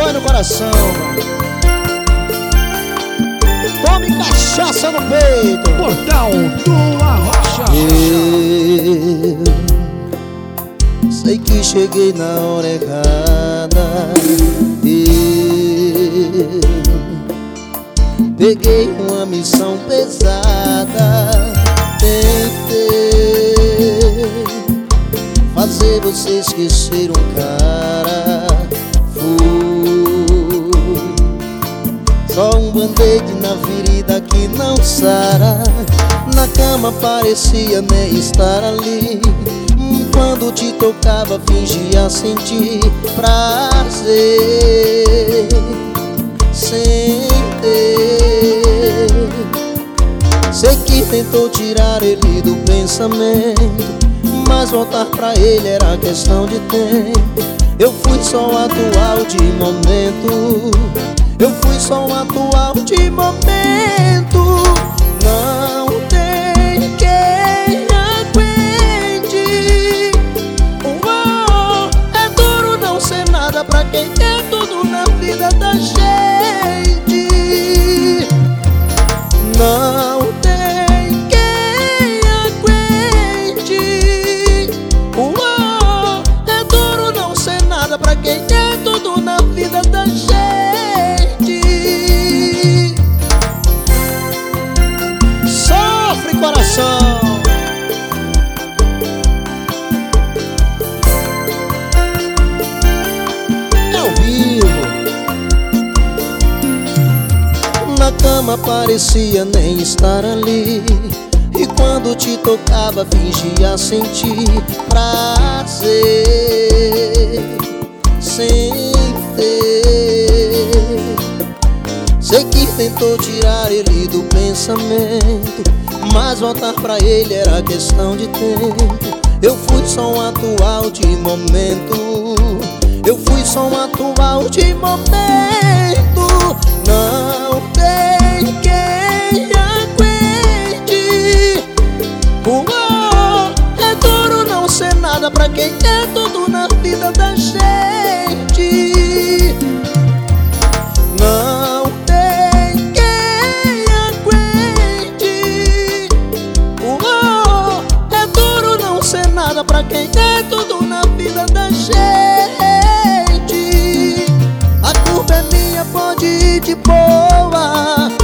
dói no coração, mano. Tome cachaça no peito. Portal do Arrocha. Eu sei que cheguei na hora errada. Eu peguei uma missão pesada. Tentei fazer você esquecer um cara. Fui só um band-aid na ferida que não sara. Na cama parecia nem estar ali. Quando te tocava fingia sentir prazer sem ter. Sei que tentou tirar ele do pensamento, mas voltar pra ele era questão de tempo. Eu fui só um atual de momento. Eu fui só um atual de momento. Não tem quem aguente. É duro não ser nada pra quem quer tudo na vida da gente. Não tem quem aguente. É duro não ser nada pra quem quer tudo na vida da gente. Sofre, coração. É ao vivo. Na cama parecia nem estar ali. E quando te tocava fingia sentir prazer sem ter. Sei que tentou tirar ele do pensamento, mas voltar pra ele era questão de tempo. Eu fui só um atual de momento. Eu fui só um atual de momento. Não tem quem aguente. É duro não ser nada pra quem quer tudo na vida da gente. Não tem quem aguente. É duro não ser nada pra quem quer tudo na vida da gente. A culpa é minha, pode ir de boa.